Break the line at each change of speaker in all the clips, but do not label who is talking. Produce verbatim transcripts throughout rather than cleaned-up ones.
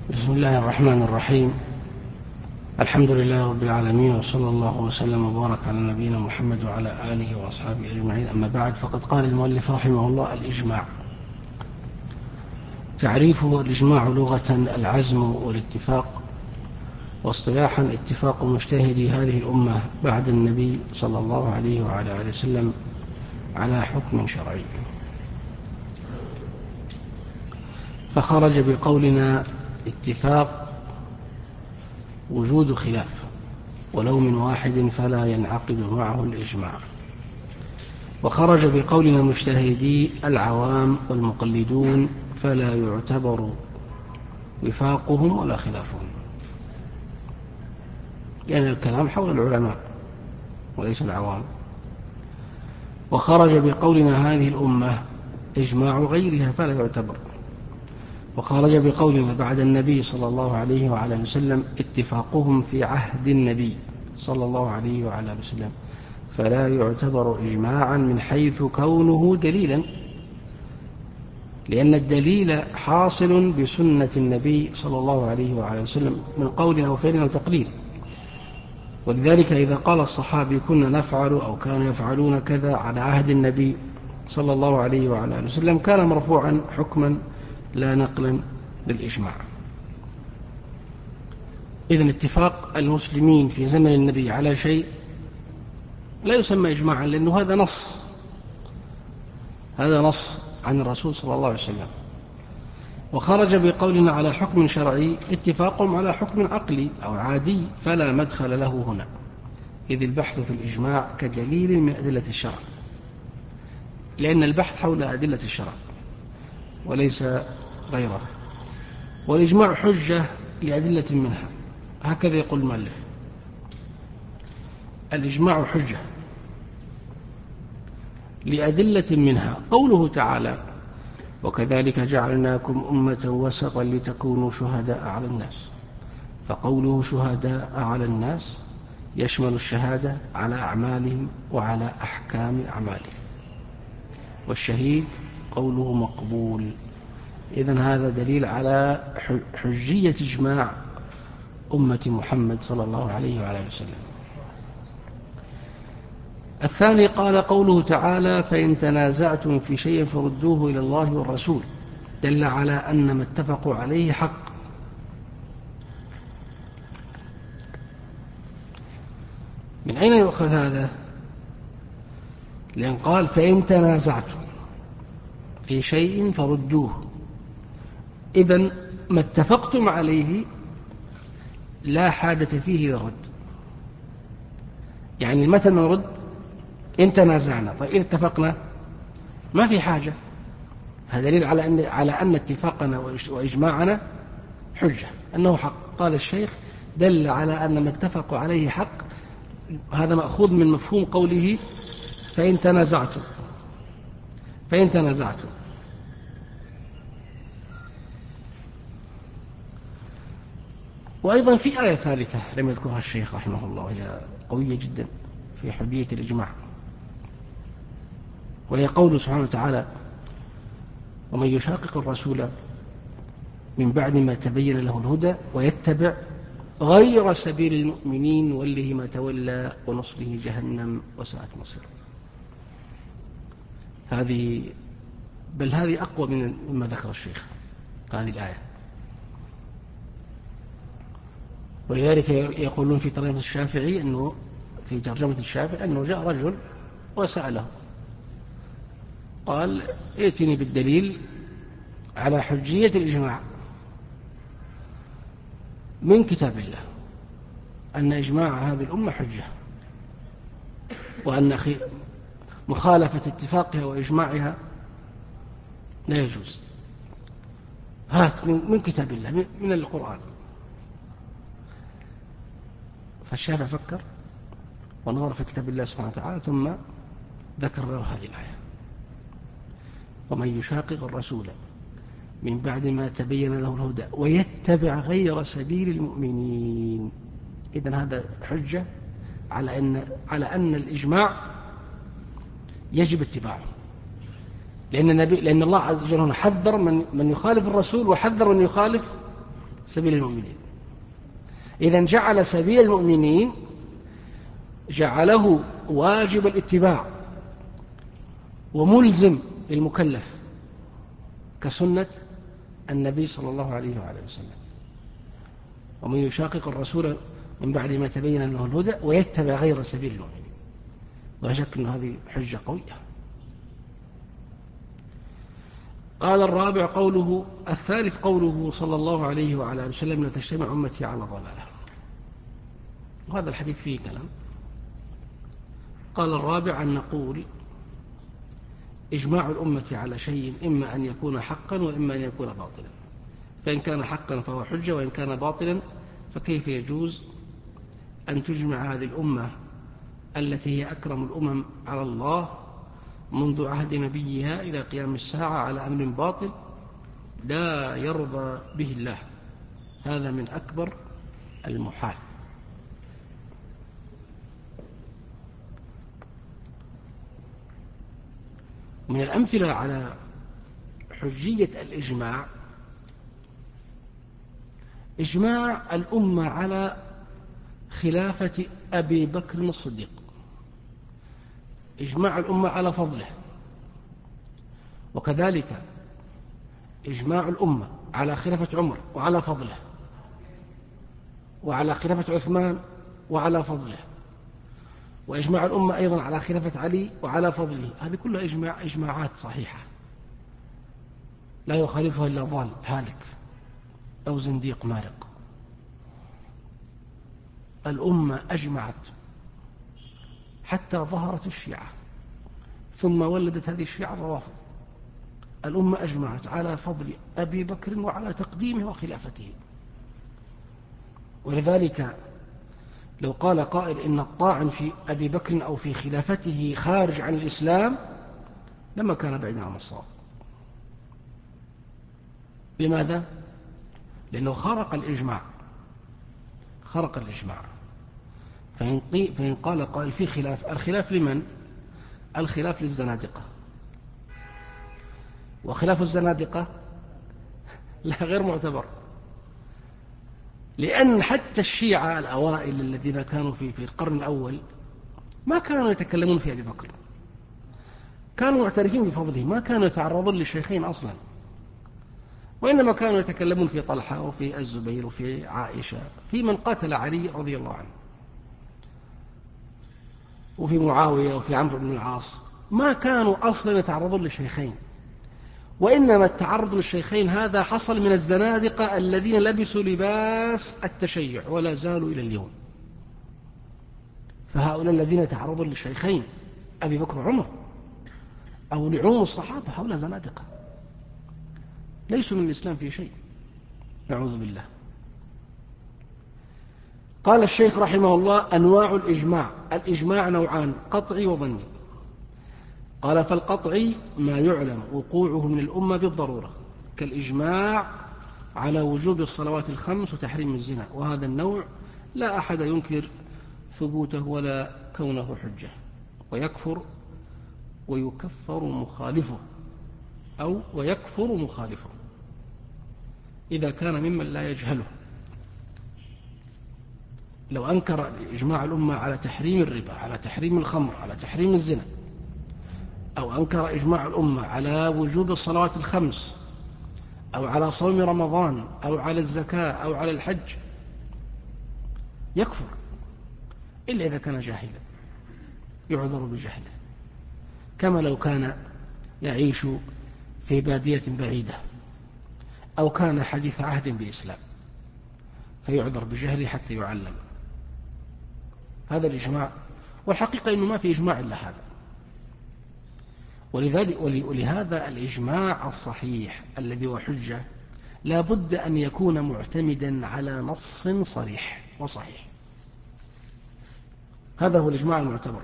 بسم الله الرحمن الرحيم. الحمد لله رب العالمين، وصلى الله وسلم وبارك على نبينا محمد وعلى آله وأصحابه أجمعين. أما بعد، فقد قال المؤلف رحمه الله: الإجماع. تعريفه: الإجماع لغة العزم والاتفاق، واصطلاحا اتفاق مجتهدي هذه الأمة بعد النبي صلى الله عليه وعلى آله وسلم على حكم شرعي. فخرج بقولنا اتفاق وجود خلاف ولو من واحد فلا ينعقد معه الإجماع. وخرج بقولنا مجتهدي العوام والمقلدون فلا يعتبر وفاقهم ولا خلافهم، لأن الكلام حول العلماء وليس العوام. وخرج بقولنا هذه الأمة إجماع غيرها فلا يعتبر. وخرج بقولنا بعد النبي صلى الله عليه وعلى وسلم اتفاقهم في عهد النبي صلى الله عليه وعلى وسلم فلا يعتبر إجماعا من حيث كونه دليلا، لأن الدليل حاصل بسنة النبي صلى الله عليه وعلى وسلم من قول أو فعل أو تقرير. ولذلك إذا قال الصحابي كنا نفعل أو كانوا يفعلون كذا على عهد النبي صلى الله عليه وعلى وسلم كان مرفوعا حكما لا نقلا للإجماع. إذن اتفاق المسلمين في زمن النبي على شيء لا يسمى إجماعا، لأنه هذا نص هذا نص عن الرسول صلى الله عليه وسلم. وخرج بقولنا على حكم شرعي اتفاقهم على حكم عقلي أو عادي فلا مدخل له هنا، إذ البحث في الإجماع كدليل من أدلة الشرع، لأن البحث حول أدلة الشرع وليس غيره. والإجماع حجة لأدلة منها، هكذا يقول المؤلف: الإجماع حجة لأدلة منها. قوله تعالى: وكذلك جعلناكم أمة وسطا لتكونوا شهداء على الناس. فقوله شهداء على الناس يشمل الشهادة على أعمالهم وعلى أحكام أعمالهم، والشهيد قوله مقبول. إذن هذا دليل على حجية إجماع أمة محمد صلى الله عليه وعلى وسلم. الثاني قال قوله تعالى: فإن تنازعتم في شيء فردوه إلى الله والرسول، دل على أن ما اتفقوا عليه حق. من أين يؤخذ هذا؟ لأن قال فإن تنازعتم في شيء فردوه، إذن ما اتفقتم عليه لا حاجة فيه للرد. يعني متى نرد؟ إن تنازعنا. طيب إذا اتفقنا ما في حاجة. هذا دليل على أن على أن اتفاقنا وإجماعنا حجة، أنه حق. قال الشيخ: دل على أن ما اتفقوا عليه حق. هذا مأخوذ من مفهوم قوله فإن تنازعتم فإن تنازعتم وأيضا في آية ثالثة لم يذكرها الشيخ رحمه الله، وهي قوية جدا في حجية الإجماع، وهي قوله سبحانه وتعالى: ومن يشاقق الرسول من بعد ما تبين له الهدى ويتبع غير سبيل المؤمنين نوله ما تولى ونصله جهنم وساءت مصيره. هذه بل هذه أقوى من مما ذكر الشيخ هذه الآية. ولذلك يقولون في طريقة الشافعي أنه في ترجمة الشافعي أنه جاء رجل وسأله قال: ائتني بالدليل على حجية الإجماع من كتاب الله أن إجماع هذه الأمة حجة، وأن مخالفة اتفاقها وإجماعها لا يجوز. هات من كتاب الله، من القرآن. فالشافعي فكر ونظر في كتاب الله سبحانه وتعالى ثم ذكر له هذه الآية: ومن يشاقق الرسول من بعد ما تبين له الهدى ويتبع غير سبيل المؤمنين. إذن هذا حجة على أن على أن الإجماع يجب اتباعه، لأن النبي لأن الله عز وجل حذر من من يخالف الرسول وحذر من يخالف سبيل المؤمنين. إذن جعل سبيل المؤمنين جعله واجب الاتباع وملزم للمكلف كسنة النبي صلى الله عليه وآله وسلم. ومن يشاقق الرسول من بعد ما تبين له الهدى ويتبع غير سبيل المؤمنين. ولا شك أن هذه حجة قوية. قال الرابع قوله الثالث قوله صلى الله عليه وعلى آله وسلم لا تجتمع أمتي على ضلالة. وهذا الحديث فيه كلام. قال الرابع أن نقول إجماع الأمة على شيء إما أن يكون حقا وإما أن يكون باطلا، فإن كان حقا فهو حجة، وإن كان باطلا فكيف يجوز أن تجمع هذه الأمة التي هي أكرم الأمم على الله منذ عهد نبيها إلى قيام الساعة على أمر باطل لا يرضى به الله؟ هذا من أكبر المحال. من الأمثلة على حجية الإجماع إجماع الأمة على خلافة أبي بكر الصديق، إجماع الأمة على فضله، وكذلك إجماع الأمة على خلافة عمر وعلى فضله، وعلى خلافة عثمان وعلى فضله، وإجماع الأمة أيضا على خلافة علي وعلى فضله. هذه كلها إجماع إجماعات صحيحة لا يخالفها إلا ضال هالك أو زنديق مارق. الأمة أجمعت حتى ظهرت الشيعة ثم ولدت هذه الشيعة الروافض. الأمة أجمعت على فضل أبي بكر وعلى تقديمه وخلافته. ولذلك لو قال قائل إن الطاعن في أبي بكر أو في خلافته خارج عن الإسلام لما كان بعيدا عن الصواب. لماذا؟ لأنه خرق الإجماع، خرق الإجماع. فإن, فإن قال قائل في خلاف، الخلاف لمن؟ الخلاف للزنادقة، وخلاف الزنادقة لا غير معتبر، لأن حتى الشيعة الأوائل الذين كانوا في في القرن الأول ما كانوا يتكلمون في أبي بكر، كانوا معترفين بفضله، ما كانوا يتعرضون للشيخين أصلا، وإنما كانوا يتكلمون في طلحة وفي الزبير وفي عائشة، في من قاتل علي رضي الله عنه، وفي معاوية وفي عمرو بن العاص. ما كانوا أصلا يتعرضون للشيخين، وإنما التعرض للشيخين هذا حصل من الزنادقة الذين لبسوا لباس التشيع ولا زالوا إلى اليوم. فهؤلاء الذين تعرضوا للشيخين أبي بكر وعمر أو لعموم الصحابة هؤلاء زنادقة ليسوا من الإسلام في شيء، نعوذ بالله. قال الشيخ رحمه الله أنواع الإجماع. الإجماع نوعان، قطعي وظني. قال فالقطعي ما يعلم وقوعه من الأمة بالضرورة كالإجماع على وجوب الصلوات الخمس وتحريم الزنا، وهذا النوع لا أحد ينكر ثبوته ولا كونه حجة، ويكفر ويكفر مخالفه أو ويكفر مخالفه إذا كان ممن لا يجهله. لو أنكر إجماع الأمة على تحريم الربا، على تحريم الخمر، على تحريم الزنا، أو أنكر إجماع الأمة على وجوب الصلوات الخمس أو على صوم رمضان أو على الزكاة أو على الحج، يكفر إلا إذا كان جاهلا يعذر بجهله، كما لو كان يعيش في بادية بعيدة أو كان حديث عهد بإسلام فيعذر بجهله حتى يعلم. هذا الإجماع، والحقيقة إنه ما في إجماع إلا هذا. ولذلك ولهذا الإجماع الصحيح الذي هو حجة لا بد أن يكون معتمدا على نص صريح وصحيح. هذا هو الإجماع المعتبر.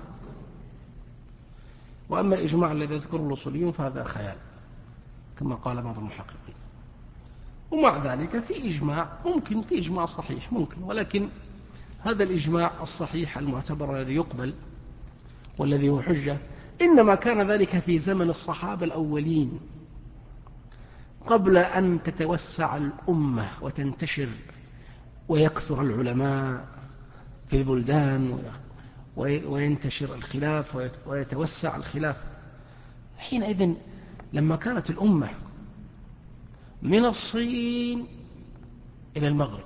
وأما الإجماع الذي يذكره الأصوليون فهذا خيال كما قال بعض المحققين. ومع ذلك في إجماع ممكن، في إجماع صحيح ممكن، ولكن هذا الإجماع الصحيح المعتبر الذي يقبل والذي هو حجة إنما كان ذلك في زمن الصحابة الأولين قبل أن تتوسع الأمة وتنتشر ويكثر العلماء في البلدان وينتشر الخلاف ويتوسع الخلاف. حينئذ لما كانت الأمة من الصين إلى المغرب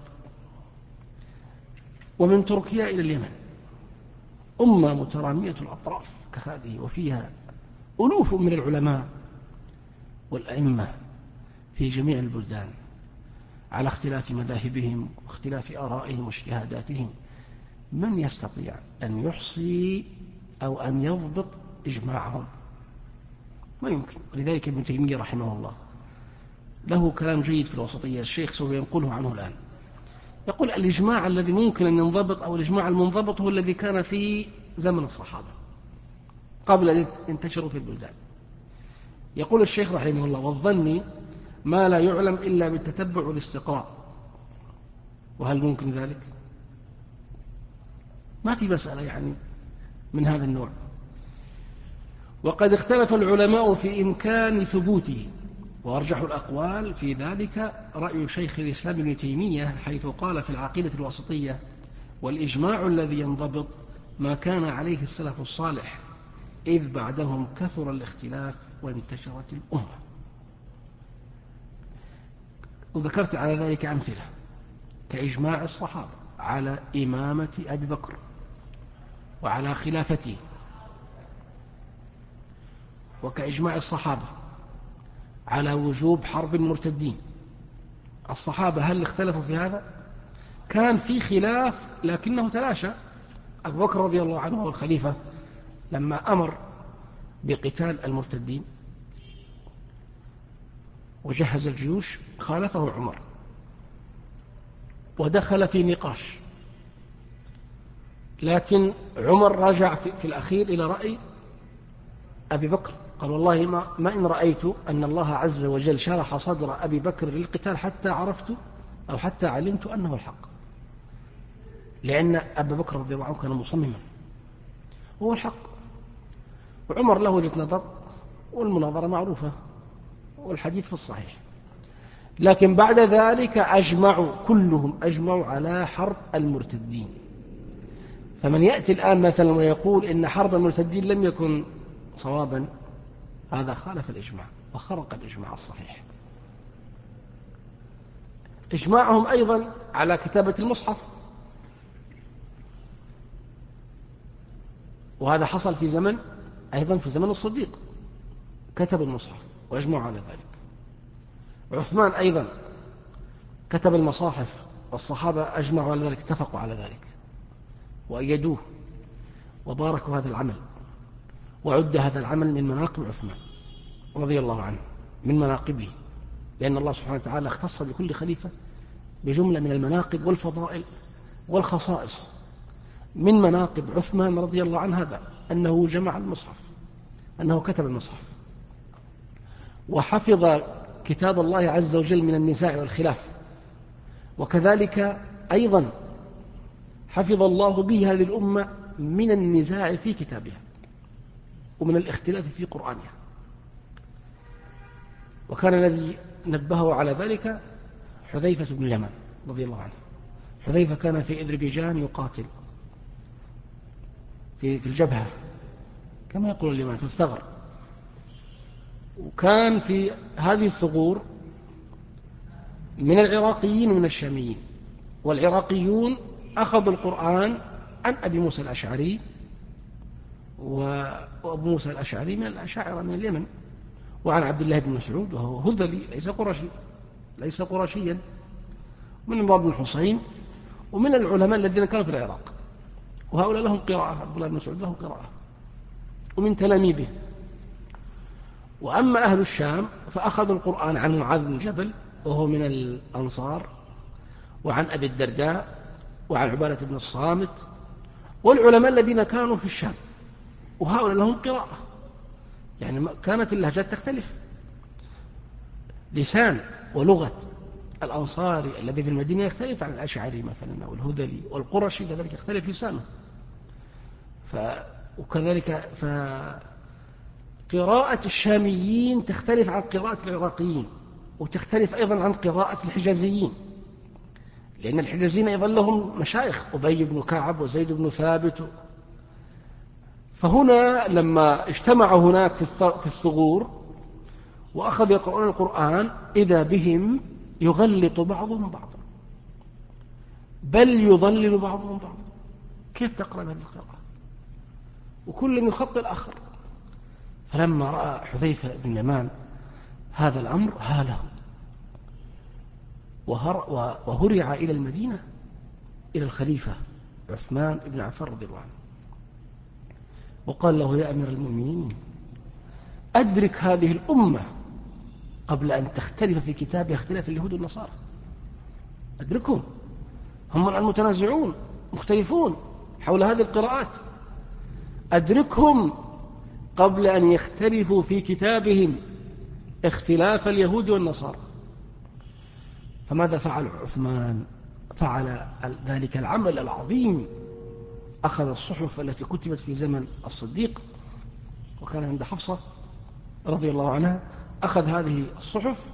ومن تركيا إلى اليمن أمة مترامية الأطراف كهذه، وفيها ألوف من العلماء والأئمة في جميع البلدان على اختلاف مذاهبهم واختلاف آرائهم واجتهاداتهم، من يستطيع أن يحصي أو أن يضبط إجماعهم؟ ما يمكن. ولذلك ابن تيمية رحمه الله له كلام جيد في الوسطية، الشيخ سوف ينقله عنه الآن، يقول الإجماع الذي ممكن أن ينضبط أو الإجماع المنضبط هو الذي كان في زمن الصحابة قبل أن ينتشروا في البلدان. يقول الشيخ رحمه الله: والظن ما لا يعلم إلا بالتتبع والاستقراء. وهل ممكن ذلك؟ ما في مسألة يعني من هذا النوع. وقد اختلف العلماء في إمكان ثبوته، وأرجح الأقوال في ذلك رأي شيخ الإسلام ابن تيمية حيث قال في العقيدة الوسطية: والإجماع الذي ينضبط ما كان عليه السلف الصالح، إذ بعدهم كثر الاختلاف وانتشرت الأمة. وذكرت على ذلك أمثلة كإجماع الصحابة على إمامة أبي بكر وعلى خلافته، وكإجماع الصحابة على وجوب حرب المرتدين. الصحابة هل اختلفوا في هذا؟ كان في خلاف لكنه تلاشى. أبو بكر رضي الله عنه هو الخليفة لما أمر بقتال المرتدين وجهز الجيوش خالفه عمر ودخل في نقاش، لكن عمر رجع في, في الأخير إلى رأي أبي بكر، قال: والله ما, ما إن رأيت أن الله عز وجل شرح صدر أبي بكر للقتال حتى عرفت أو حتى علمت أنه الحق، لأن أبا بكر رضي الله عنه كان مصمما هو الحق، وعمر له وجهة نظر والمناظرة معروفة والحديث في الصحيح. لكن بعد ذلك أجمعوا كلهم أجمعوا على حرب المرتدين. فمن يأتي الآن مثلا ويقول إن حرب المرتدين لم يكن صوابا، هذا خالف الإجماع وخرق الإجماع الصحيح. إجماعهم أيضا على كتابة المصحف، وهذا حصل في زمن أيضا في زمن الصديق كتب المصحف وأجمعوا على ذلك. عثمان أيضا كتب المصاحف والصحابة أجمعوا على ذلك، اتفقوا على ذلك وأيدوه وباركوا هذا العمل، وعد هذا العمل من مناقب عثمان رضي الله عنه، من مناقبه، لأن الله سبحانه وتعالى اختص بكل خليفة بجملة من المناقب والفضائل والخصائص. من مناقب عثمان رضي الله عنه هذا أنه جمع المصحف، أنه كتب المصحف وحفظ كتاب الله عز وجل من النزاع والخلاف، وكذلك أيضا حفظ الله به هذه الأمة من النزاع في كتابها ومن الاختلاف في قرآنها. وكان الذي نبهه على ذلك حذيفة بن اليمان رضي الله عنه. حذيفة كان في أذربيجان يقاتل في في الجبهة كما يقول اليمان، في الثغر، وكان في هذه الثغور من العراقيين ومن الشاميين، والعراقيون أخذوا القرآن عن أبي موسى الأشعري، وأبو موسى الأشعري من الأشاعرة من اليمن، وعن عبد الله بن مسعود وهو هذلي ليس قرشي ليس قرشيا، من عمران بن الحصين، ومن العلماء الذين كانوا في العراق، وهؤلاء لهم قراءة، عبد الله بن مسعود له قراءة، ومن تلاميذه. وأما أهل الشام فأخذوا القرآن عن معاذ بن جبل وهو من الأنصار، وعن أبي الدرداء، وعن عبادة بن الصامت، والعلماء الذين كانوا في الشام، وهؤلاء لهم قراءة. يعني كانت اللهجات تختلف، لسان ولغة الأنصاري الذي في المدينة يختلف عن الأشعري مثلا أو الهذلي، والقرشي كذلك يختلف لسانه. ف... وكذلك فقراءة الشاميين تختلف عن قراءة العراقيين، وتختلف أيضا عن قراءة الحجازيين، لأن الحجازيين أيضا لهم مشايخ، أبي بن كعب وزيد بن ثابت. فهنا لما اجتمعوا هناك في الثغور وأخذ يقرؤون القرآن إذا بهم يغلط بعضهم بعضا، بل يضلل بعضهم بعضا. كيف تقرأ هذه القراءة؟ وكل يخطئ الآخر. فلما رأى حذيفة بن اليمان هذا الأمر هاله، وهرع إلى المدينة إلى الخليفة عثمان بن عفان رضي الله عنه، وقال له: يا أمير المؤمنين، أدرك هذه الأمة قبل أن تختلف في كتابها اختلاف اليهود والنصارى. أدركهم، هم الآن متنازعون مختلفون حول هذه القراءات. أدركهم قبل أن يختلفوا في كتابهم اختلاف اليهود والنصارى. فماذا فعل عثمان؟ فعل ذلك العمل العظيم، أخذ الصحف التي كتبت في زمن الصديق وكان عند حفصة رضي الله عنها، أخذ هذه الصحف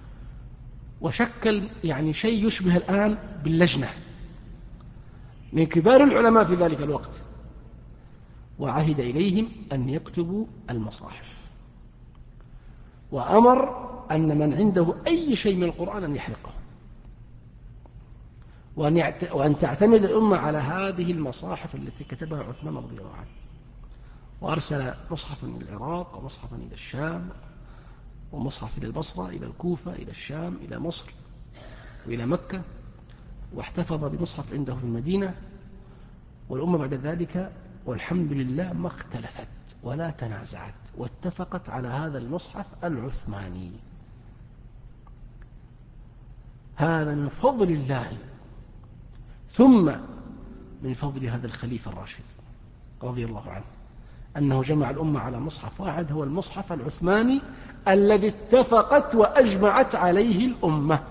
وشكل يعني شيء يشبه الآن باللجنة من كبار العلماء في ذلك الوقت، وعهد إليهم أن يكتبوا المصاحف، وأمر أن من عنده أي شيء من القرآن أن يحرقه، وأن, يعت... وأن تعتمد الأمة على هذه المصاحف التي كتبها عثمان رضي الله عنه. وأرسل مصحفا إلى العراق، ومصحفا إلى الشام، ومصحف إلى البصرة، إلى الكوفة، إلى الشام، إلى مصر، وإلى مكة، واحتفظ بمصحف عنده في المدينة. والأمة بعد ذلك والحمد لله ما اختلفت ولا تنازعت، واتفقت على هذا المصحف العثماني. هذا من فضل الله، ثم من فضل هذا الخليفة الراشد رضي الله عنه، أنه جمع الأمة على مصحف واحد، هو المصحف العثماني الذي اتفقت وأجمعت عليه الأمة.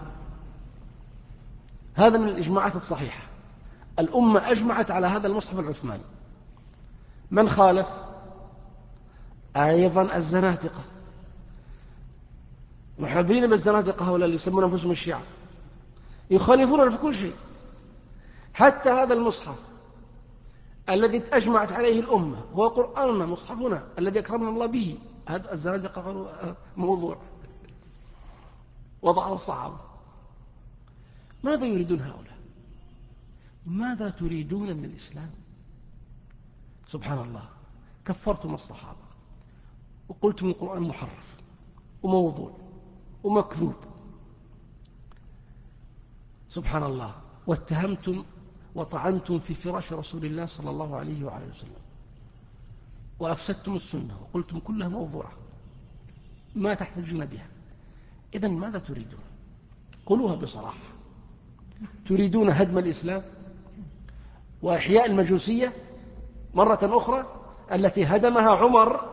هذا من الإجماعات الصحيحة، الأمة أجمعت على هذا المصحف العثماني. من خالف؟ أيضا الزنادقة، محبين بالزنادقة هؤلاء اللي يسمون أنفسهم الشيعة، يخالفون في كل شيء، حتى هذا المصحف الذي أجمعت عليه الأمة هو قرآننا مصحفنا الذي أكرمنا الله به، هذا الزنادقة قالوا موضوع وضعه الصحابة. ماذا يريدون هؤلاء؟ ماذا تريدون من الإسلام؟ سبحان الله، كفرتم الصحابة وقلتم القرآن محرف وموضوع ومكذوب، سبحان الله، واتهمتم وطعنتم في فراش رسول الله صلى الله عليه وعلى وسلم، وأفسدتم السنة وقلتم كلها موضوعة ما تحتجون بها. إذن ماذا تريدون؟ قلوها بصراحة. تريدون هدم الإسلام وإحياء المجوسية مرة أخرى التي هدمها عمر،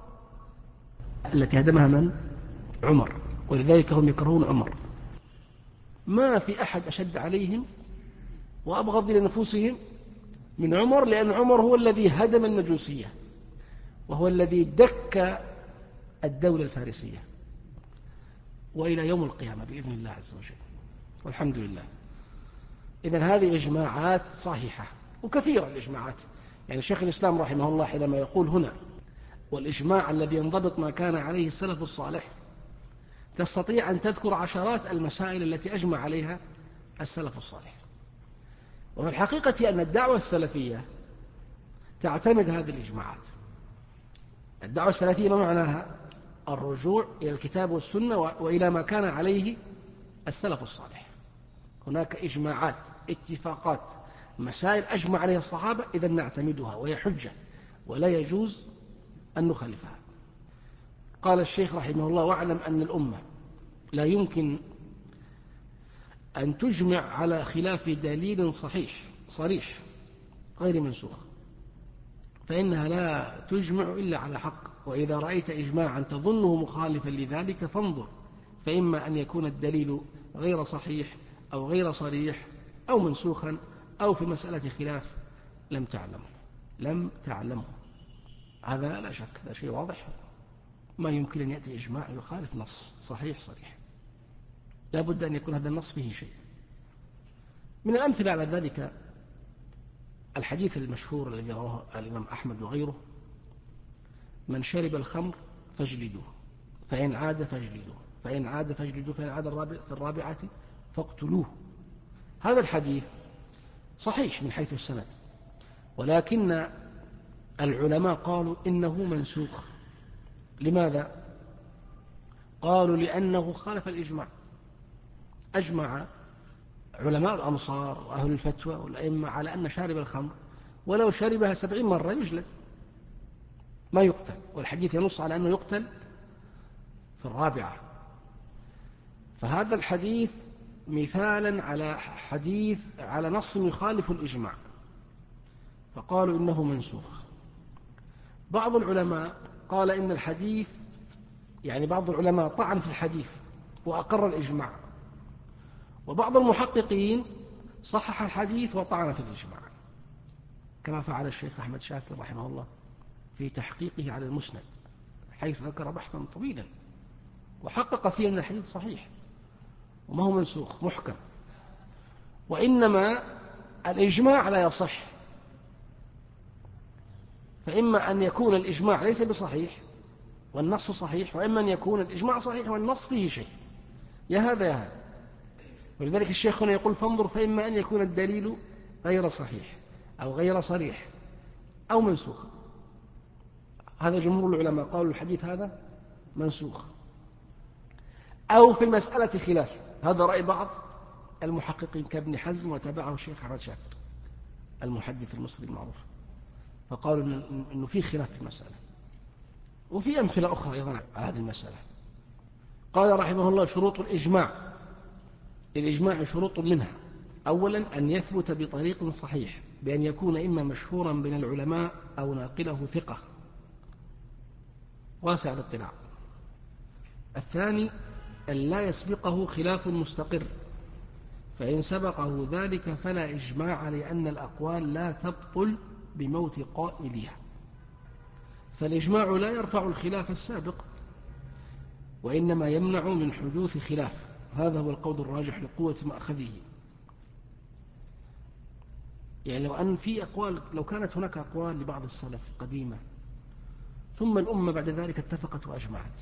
التي هدمها من؟ عمر، ولذلك هم يكرهون عمر. ما في أحد أشد عليهم وأبغض لنفوسهم من عمر، لأن عمر هو الذي هدم المجوسية، وهو الذي دك الدولة الفارسية، وإلى يوم القيامة بإذن الله عز وجل، والحمد لله. إذن هذه إجماعات صحيحة وكثيرة الإجماعات. يعني شيخ الإسلام رحمه الله حينما يقول هنا والإجماع الذي ينضبط ما كان عليه السلف الصالح، تستطيع أن تذكر عشرات المسائل التي أجمع عليها السلف الصالح. وفي الحقيقة أن الدعوة السلفية تعتمد هذه الإجماعات. الدعوة السلفية ما معناها؟ الرجوع إلى الكتاب والسنة وإلى ما كان عليه السلف الصالح. هناك إجماعات، اتفاقات، مسائل أجمع عليها الصحابة، إذا نعتمدها وهي حجة ولا يجوز أن نخالفها. قال الشيخ رحمه الله: واعلم أن الأمة لا يمكن أن تجمع على خلاف دليل صحيح صريح غير منسوخ، فإنها لا تجمع إلا على حق. وإذا رأيت إجماعا تظنه مخالفا لذلك فانظر، فإما أن يكون الدليل غير صحيح أو غير صريح أو منسوخا أو في مسألة خلاف لم تعلمه لم تعلمه هذا لا شك، هذا شيء واضح. ما يمكن أن يأتي إجماع يخالف نص صحيح صريح. لا بد أن يكون هذا النص فيه شيء. من الأمثلة على ذلك الحديث المشهور الذي رواه الإمام أحمد وغيره: من شرب الخمر فاجلدوه، فإن عاد فاجلدوه، فإن عاد فاجلدوه، فإن عاد في الرابعة فاقتلوه. هذا الحديث صحيح من حيث السند، ولكن العلماء قالوا إنه منسوخ. لماذا؟ قالوا لأنه خالف الإجماع. أجمع علماء الأمصار وأهل الفتوى والأئمة على أن شارب الخمر ولو شربها سبعين مرة يجلد ما يقتل، والحديث ينص على أنه يقتل في الرابعة. فهذا الحديث مثالا على حديث على نص يخالف الإجماع، فقالوا إنه منسوخ. بعض العلماء قال إن الحديث، يعني بعض العلماء طعن في الحديث وأقر الإجماع، وبعض المحققين صحح الحديث وطعن في الإجماع، كما فعل الشيخ أحمد شاكر رحمه الله في تحقيقه على المسند، حيث ذكر بحثا طويلا وحقق فيه أن الحديث صحيح وما هو منسوخ محكم. وإنما الإجماع لا يصح، فإما أن يكون الإجماع ليس بصحيح والنص صحيح، وإما أن يكون الإجماع صحيح والنص فيه شيء، يا هذا يا هذا. ولذلك الشيخ هنا يقول: فانظر، فإما أن يكون الدليل غير صحيح أو غير صريح أو منسوخ. هذا جمهور العلماء قالوا الحديث هذا منسوخ، أو في المسألة خلاف. هذا رأي بعض المحققين كابن حزم، وتبعه الشيخ أحمد شاكر المحدث المصري المعروف، فقالوا إنه في خلاف في المسألة. وفي أمثلة أخرى أيضا على هذه المسألة. قال رحمه الله: شروط الإجماع. للإجماع شروط منها: أولا أن يثبت بطريق صحيح، بأن يكون إما مشهورا بين العلماء أو ناقله ثقة واسع الاطلاع. الثاني أن لا يسبقه خلاف مستقر، فإن سبقه ذلك فلا إجماع، لأن الأقوال لا تبطل بموت قائلها، فالإجماع لا يرفع الخلاف السابق، وإنما يمنع من حدوث خلاف. هذا هو القول الراجح لقوة مأخذه. يعني لو أن في أقوال، لو كانت هناك أقوال لبعض السلف قديمة ثم الأمة بعد ذلك اتفقت وأجمعت،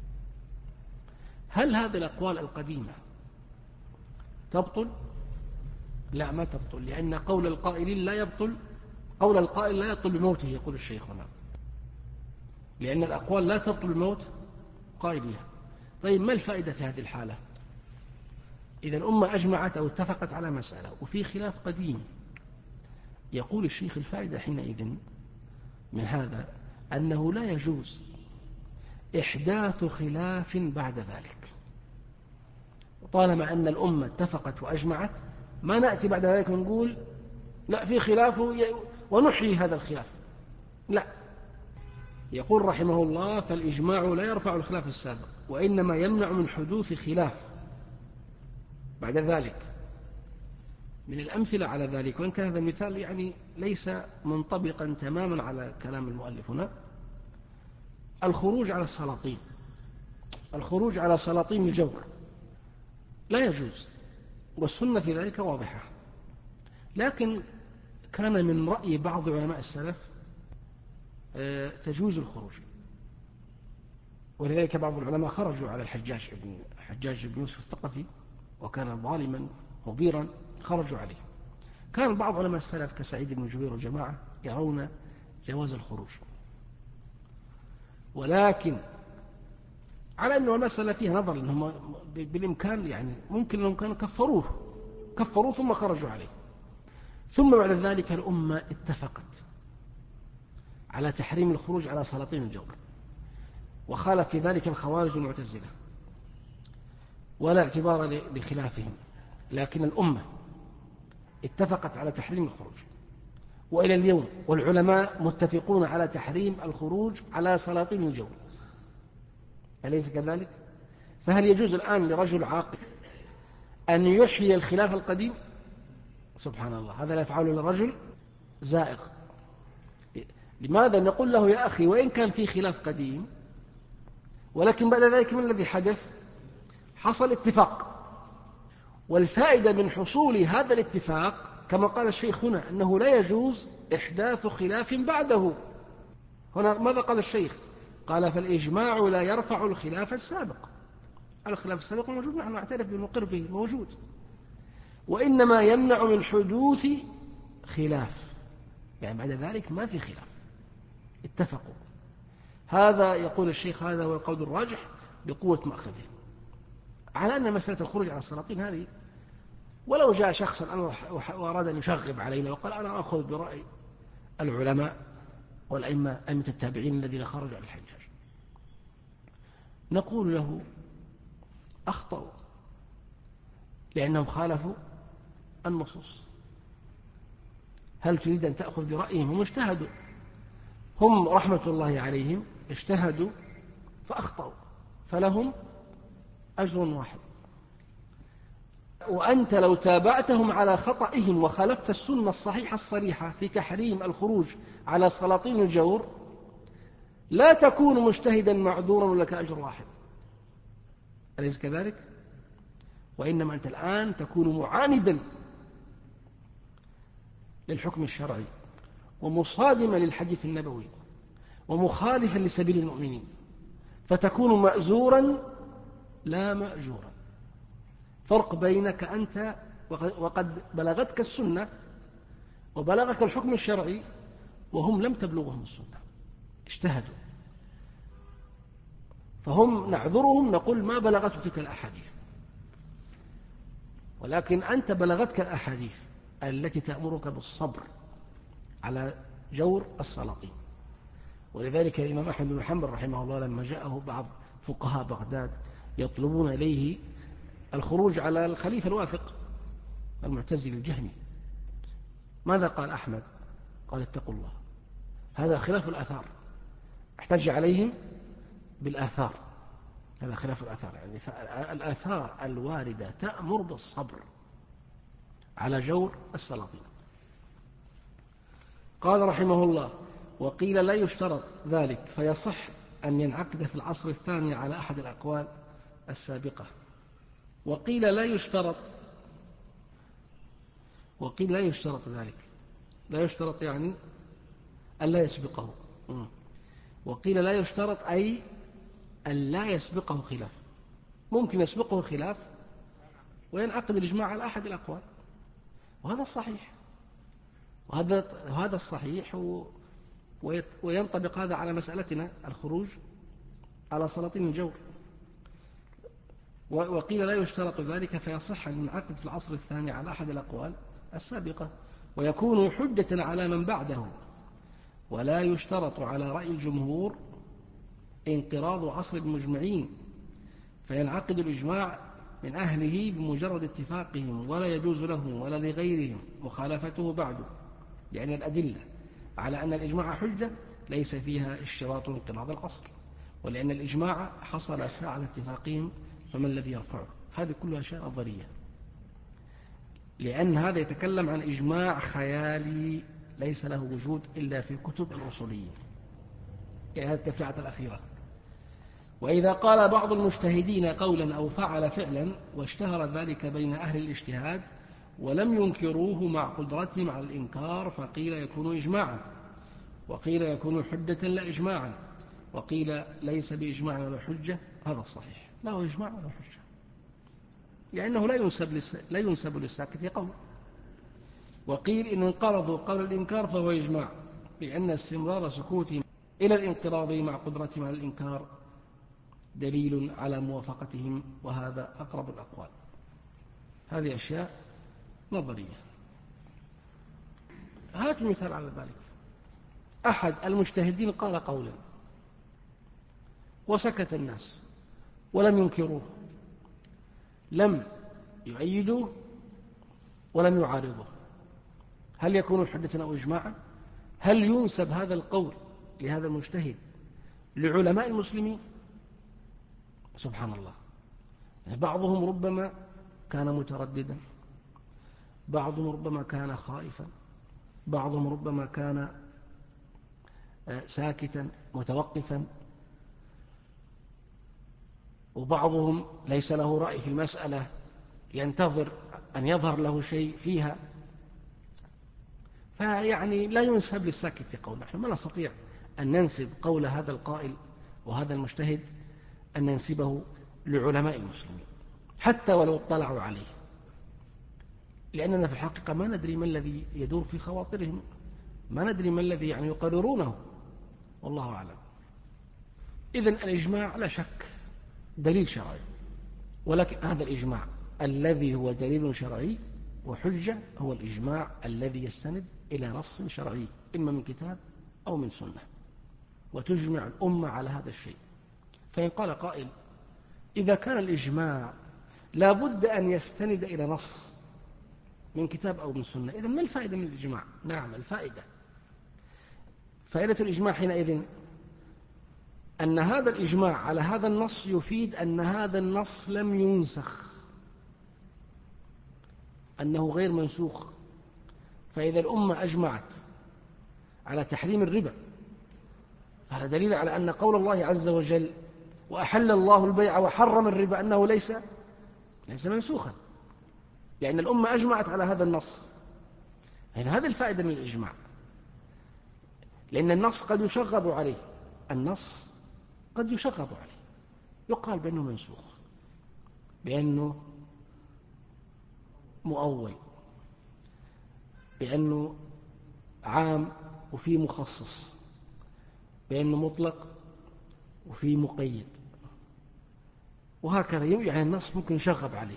هل هذه الأقوال القديمة تبطل؟ لا، ما تبطل، لأن قول القائلين لا يبطل، قول القائل لا يبطل بموته، يقول الشيخ هنا، لأن الأقوال لا تبطل بموت قائلها. طيب، ما الفائدة في هذه الحالة؟ إذا الأمة أجمعت أو اتفقت على مسألة وفي خلاف قديم، يقول الشيخ الفائدة حينئذ من هذا أنه لا يجوز إحداث خلاف بعد ذلك. طالما أن الأمة اتفقت وأجمعت، ما نأتي بعد ذلك ونقول لا في خلاف ونحيي هذا الخلاف، لا. يقول رحمه الله: فالإجماع لا يرفع الخلاف السابق، وإنما يمنع من حدوث خلاف بعد ذلك. من الأمثلة على ذلك، وإن كان هذا المثال يعني ليس منطبقا تماما على كلام المؤلف هنا، الخروج على السلاطين. الخروج على سلاطين الجور لا يجوز، والسنة في ذلك واضحة، لكن كان من رأي بعض علماء السلف تجوز الخروج، ولذلك بعض العلماء خرجوا على الحجاج بن حجاج بن يوسف الثقفي، وكان ظالما مبيرا، خرجوا عليه. كان بعض علماء السلف كسعيد بن جبير وجماعة يرون جواز الخروج، ولكن على أنه المسألة فيها نظر، أنهم بالإمكان يعني ممكن أنهم كانوا كفروه كفروه ثم خرجوا عليه. ثم بعد ذلك الأمة اتفقت على تحريم الخروج على سلاطين الجور، وخالف في ذلك الخوارج والمعتزلة، ولا اعتبار لخلافهم، لكن الأمة اتفقت على تحريم الخروج، وإلى اليوم والعلماء متفقون على تحريم الخروج على سلاطين الجور، أليس كذلك؟ فهل يجوز الآن لرجل عاقل أن يحيي الخلاف القديم؟ سبحان الله، هذا لا يفعله لرجل زائغ. لماذا؟ نقول له: يا أخي، وإن كان في خلاف قديم، ولكن بعد ذلك من الذي حدث؟ حصل اتفاق، والفائدة من حصول هذا الاتفاق كما قال الشيخ هنا أنه لا يجوز إحداث خلاف بعده. هنا ماذا قال الشيخ؟ قال فالإجماع لا يرفع الخلاف السابق. الخلاف السابق موجود، نحن نعترف بنقر به موجود، وإنما يمنع من حدوث خلاف، يعني بعد ذلك ما في خلاف، اتفقوا. هذا يقول الشيخ هذا هو القول الراجح بقوة مأخذه، على أن مسألة الخروج على السلاطين هذه ولو جاء شخص وأراد أن يشغب علينا وقال أنا أخذ برأي العلماء والأئمة أئمة التابعين الذين خرجوا على الحجاج، نقول له أخطأوا لأنهم خالفوا النصوص. هل تريد أن تأخذ برأيهم؟ هم اجتهدوا، هم رحمة الله عليهم اجتهدوا فأخطأوا، فلهم أجر واحد. وأنت لو تابعتهم على خطئهم وخالفت السنة الصحيحة الصريحة في تحريم الخروج على سلاطين الجور لا تكون مجتهدا معذورا ولك أجر واحد، أليس كذلك؟ وإنما أنت الآن تكون معاندا للحكم الشرعي ومصادما للحديث النبوي ومخالفا لسبيل المؤمنين، فتكون مأزورا لا مأجورا. فرق بينك أنت وقد بلغتك السنة وبلغك الحكم الشرعي وهم لم تبلغهم السنة، اجتهدوا، فهم نعذرهم نقول ما بلغته تلك الأحاديث، ولكن أنت بلغتك الأحاديث التي تأمرك بالصبر على جور السلاطين. ولذلك الإمام أحمد بن حنبل رحمه الله لما جاءه بعض فقهاء بغداد يطلبون إليه الخروج على الخليفة الوافق المعتزلي الجهمي، ماذا قال أحمد؟ قال اتقوا الله، هذا خلاف الآثار، احتج عليهم بالآثار، هذا خلاف الآثار، يعني الآثار الواردة تأمر بالصبر على جور السلاطين. قال رحمه الله وقيل لا يشترط ذلك فيصح أن ينعقد في العصر الثاني على أحد الأقوال السابقة. وقيل لا يشترط، وقيل لا يشترط ذلك، لا يشترط يعني أن لا يسبقه، وقيل لا يشترط أي أن لا يسبقه خلاف، ممكن يسبقه خلاف وينعقد الإجماع على أحد الأقوال، وهذا الصحيح، وهذا وهذا الصحيح، وينطبق هذا على مسألتنا الخروج على سلاطين الجور. وقيل لا يشترط ذلك فيصح أن ينعقد في العصر الثاني على أحد الأقوال السابقة ويكون حجة على من بعده، ولا يشترط على رأي الجمهور انقراض عصر المجمعين فينعقد الإجماع من أهله بمجرد اتفاقهم، ولا يجوز لهم ولا لغيرهم مخالفته بعده، لأن الأدلة على أن الإجماع حجة ليس فيها اشتراط انقراض العصر، ولأن الإجماع حصل ساعة اتفاقهم فما الذي يرفعه؟ هذه كلها أشياء نظرية، لأن هذا يتكلم عن إجماع خيالي ليس له وجود إلا في كتب الأصوليين، يعني هذه التفريعة الأخيرة. وإذا قال بعض المجتهدين قولا أو فعل فعلا واشتهر ذلك بين أهل الاجتهاد ولم ينكروه مع قدرتهم على الإنكار فقيل يكون إجماعا، وقيل يكون حجة لا إجماعا، وقيل ليس بإجماع ولا حجة. هذا الصحيح، لا هو إجماع ولا حجة، لأنه لا ينسب لا ينسب للساكت قول. وقيل إن انقرضوا قول الإنكار فهو إجماع، لأن استمرار سكوتهم إلى الانقراض مع قدرتهم على الإنكار دليل على موافقتهم، وهذا أقرب الأقوال. هذه أشياء نظرية. هات مثال على ذلك، أحد المجتهدين قال قولا وسكت الناس ولم ينكروه، لم يؤيدوه ولم يعارضوه، هل يكون حجة أو إجماعا؟ هل ينسب هذا القول لهذا المجتهد لعلماء المسلمين؟ سبحان الله، يعني بعضهم ربما كان مترددا، بعضهم ربما كان خائفا، بعضهم ربما كان ساكتا متوقفا، وبعضهم ليس له رأي في المسألة ينتظر أن يظهر له شيء فيها، فيعني لا ينسب للساكت قول. نحن ما نستطيع أن ننسب قول هذا القائل وهذا المجتهد أن ننسبه لعلماء المسلمين حتى ولو اطلعوا عليه، لأننا في الحقيقة ما ندري ما الذي يدور في خواطرهم، ما ندري ما الذي يعني يقررونه، والله أعلم. إذن الإجماع لا شك دليل شرعي، ولكن هذا الإجماع الذي هو دليل شرعي وحجة هو الإجماع الذي يستند إلى نص شرعي إما من كتاب أو من سنة، وتجمع الأمة على هذا الشيء. فإن قال قائل إذا كان الإجماع لا بد أن يستند إلى نص من كتاب أو من سنة، إذن ما الفائدة من الإجماع؟ نعم، الفائدة فائدة الإجماع حينئذ أن هذا الإجماع على هذا النص يفيد أن هذا النص لم ينسخ، أنه غير منسوخ. فإذا الأمة أجمعت على تحريم الربا فهذا دليل على أن قول الله عز وجل وأحل الله البيع وحرم الربا أنه ليس ليس منسوخا، لأن الأمة أجمعت على هذا النص. هذه الفائدة من الإجماع، لأن النص قد يشغب عليه، النص قد يشغب عليه، يقال بأنه منسوخ، بأنه مؤول، بأنه عام وفيه مخصص، بأنه مطلق وفيه مقيد، وهكذا. يعني النص ممكن يشغب عليه،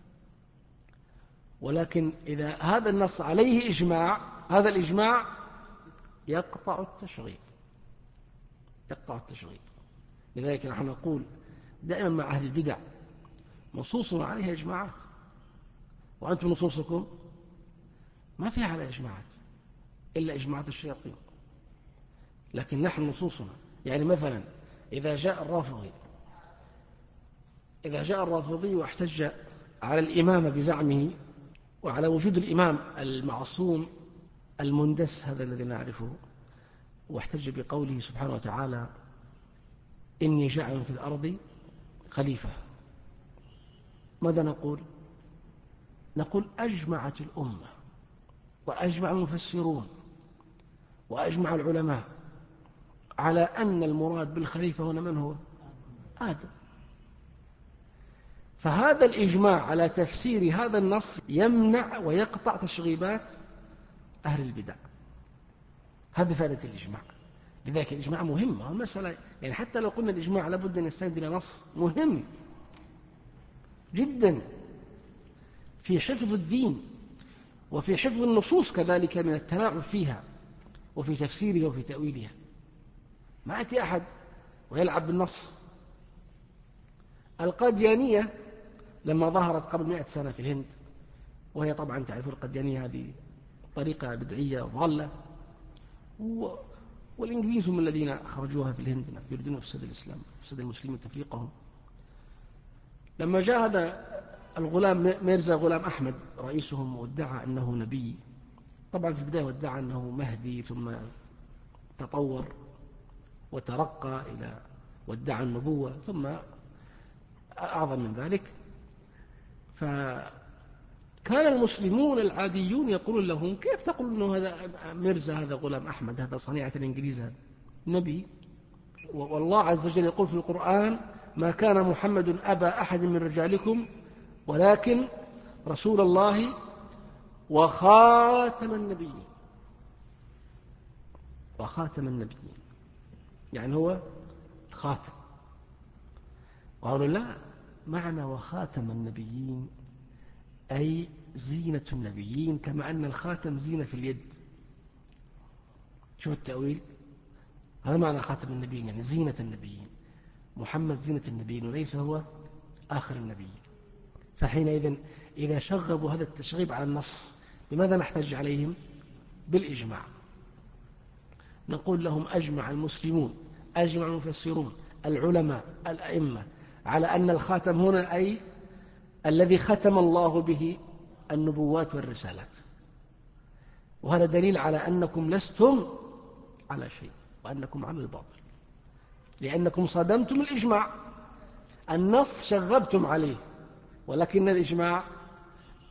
ولكن إذا هذا النص عليه إجماع، هذا الإجماع يقطع التشغيب، يقطع التشغيب. لذلك نحن نقول دائما مع أهل البدع نصوصنا عليها إجماعات، وأنتم نصوصكم ما فيها على إجماعات إلا إجماعات الشياطين، لكن نحن نصوصنا يعني مثلا إذا جاء الرافضي إذا جاء الرافضي واحتج على الإمامة بزعمه وعلى وجود الإمام المعصوم المندس هذا الذي نعرفه، واحتج بقوله سبحانه وتعالى إني جاعل في الأرض خليفة، ماذا نقول؟ نقول أجمعت الأمة وأجمع المفسرون وأجمع العلماء على أن المراد بالخليفة هنا من هو؟ آدم. فهذا الإجماع على تفسير هذا النص يمنع ويقطع تشغيبات أهل البدع. هذه فائدة الإجماع. لذلك الإجماع مهم، المسألة يعني حتى لو قلنا الإجماع لابد أن يستند إلى نص مهم جدا في حفظ الدين وفي حفظ النصوص كذلك من التلاعب فيها وفي تفسيرها وفي تأويلها. ما يأتي أحد ويلعب بالنص. القاديانية لما ظهرت قبل مئة سنة في الهند، وهي طبعا تعرف القاديانية هذه طريقة بدعية ضالة، والإنجليز هم الذين خرجوها في الهند يريدون افساد الإسلام افساد المسلمين تفريقهم. لما جاء هذا الغلام ميرزا غلام أحمد رئيسهم وادعى أنه نبي، طبعا في البداية وادعى أنه مهدي ثم تطور وترقى إلى وادعى النبوة ثم أعظم من ذلك. فكان المسلمون العاديون يقولون لهم كيف تقول أنه هذا ميرزا هذا غلام أحمد هذا صنيعة الإنجليز هذا نبي، والله عز وجل يقول في القرآن ما كان محمد أبا أحد من رجالكم ولكن رسول الله وخاتم النبيين. وخاتم النبيين يعني هو خاتم. قالوا لا، معنى وخاتم النبيين أي زينة النبيين، كما أن الخاتم زينة في اليد. شوف التأويل، هذا معنى خاتم النبيين يعني زينة النبيين، محمد زينة النبيين وليس هو آخر النبيين. فحينئذ إذا شغبوا هذا التشغيب على النص بماذا نحتج عليهم؟ بالإجماع. نقول لهم أجمع المسلمون أجمع المفسرون العلماء الأئمة على أن الخاتم هنا أي الذي ختم الله به النبوات والرسالات، وهذا دليل على أنكم لستم على شيء وأنكم على الباطل، لأنكم صدمتم الإجماع. النص شغبتم عليه ولكن الإجماع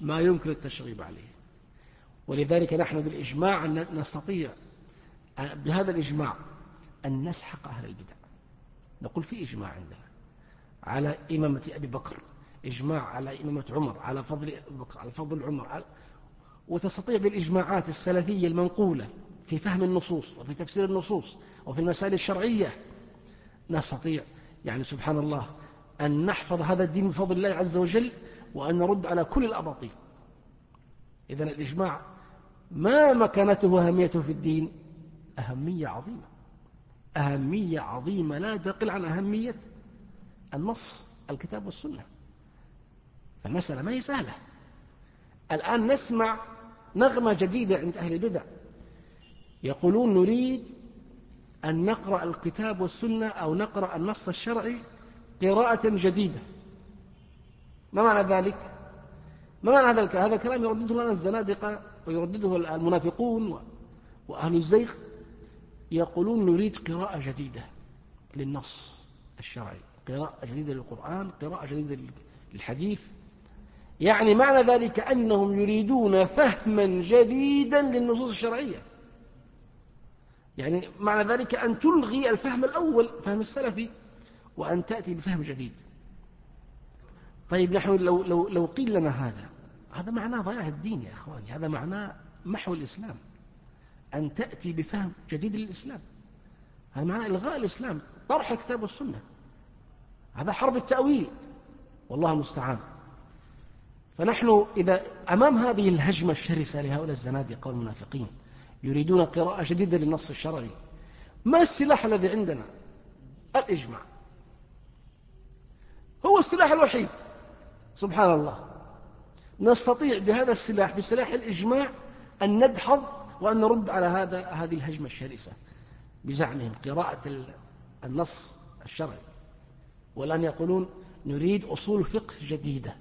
ما يمكن التشغيب عليه. ولذلك نحن بالإجماع نستطيع بهذا الإجماع أن نسحق أهل البدع. نقول في إجماع عندنا على إمامة أبي بكر، إجماع على إمامة عمر، على فضل أبي بكر، على فضل عمر، على... وتستطيع بالإجماعات السلفية المنقولة في فهم النصوص وفي تفسير النصوص وفي المسائل الشرعية، نستطيع يعني سبحان الله أن نحفظ هذا الدين بفضل الله عز وجل، وأن نرد على كل الأباطيل. إذن الإجماع ما مكانته وأهميته في الدين؟ أهمية عظيمة، أهمية عظيمة لا تقل عن أهمية النص الكتاب والسنة. فالمسألة ما هي سهلة. الآن نسمع نغمة جديدة عند أهل البدع، يقولون نريد أن نقرأ الكتاب والسنة أو نقرأ النص الشرعي قراءة جديدة. ما معنى ذلك؟ ما معنى هذا الكلام؟ هذا الكلام يردده لنا الزنادقة ويردده المنافقون وأهل الزيغ، يقولون نريد قراءة جديدة للنص الشرعي، قراءة جديدة للقرآن، قراءة جديدة للحديث. يعني معنى ذلك أنهم يريدون فهما جديدا للنصوص الشرعية. يعني معنى ذلك أن تلغي الفهم الأول، فهم السلفي، وأن تأتي بفهم جديد. طيب نحن لو, لو, لو قيل لنا هذا هذا معناه ضياع الدين يا أخواني، هذا معناه محو الإسلام. أن تأتي بفهم جديد للإسلام هذا معناه إلغاء الإسلام، طرح الكتاب والسنة. هذا حرب التأويل والله المستعان. فنحن إذا أمام هذه الهجمة الشرسة لهؤلاء الزنادقة والمنافقين يريدون قراءة جديدة للنص الشرعي، ما السلاح الذي عندنا؟ الإجماع هو السلاح الوحيد. سبحان الله، نستطيع بهذا السلاح، بسلاح الإجماع، أن ندحض وأن نرد على هذا هذه الهجمة الشرسة بزعمهم قراءة النص الشرعي. والآن يقولون نريد أصول فقه جديدة،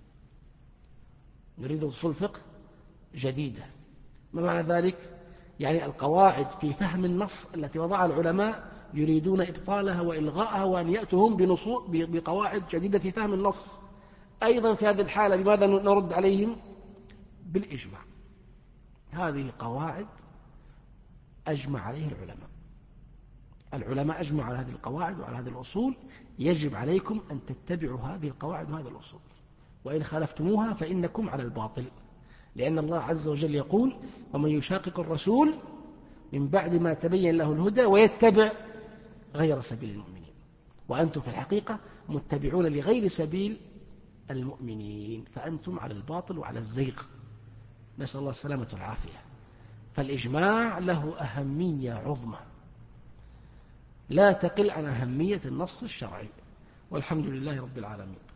نريد أصول فقه جديدة. ما معنى ذلك؟ يعني القواعد في فهم النص التي وضعها العلماء يريدون إبطالها وإلغاءها، وأن يأتهم بقواعد جديدة في فهم النص. أيضا في هذه الحالة بماذا نرد عليهم؟ بالإجماع. هذه قواعد أجمع عليه العلماء، العلماء أجمعوا على هذه القواعد وعلى هذه الأصول، يجب عليكم أن تتبعوا هذه القواعد وهذه الأصول، وإن خالفتموها فإنكم على الباطل. لأن الله عز وجل يقول ومن يشاقق الرسول من بعد ما تبين له الهدى ويتبع غير سبيل المؤمنين، وأنتم في الحقيقة متبعون لغير سبيل المؤمنين، فأنتم على الباطل وعلى الزيغ، نسأل الله السلامة والعافية. فالإجماع له أهمية عظمى لا تقل عن أهمية النص الشرعي، والحمد لله رب العالمين.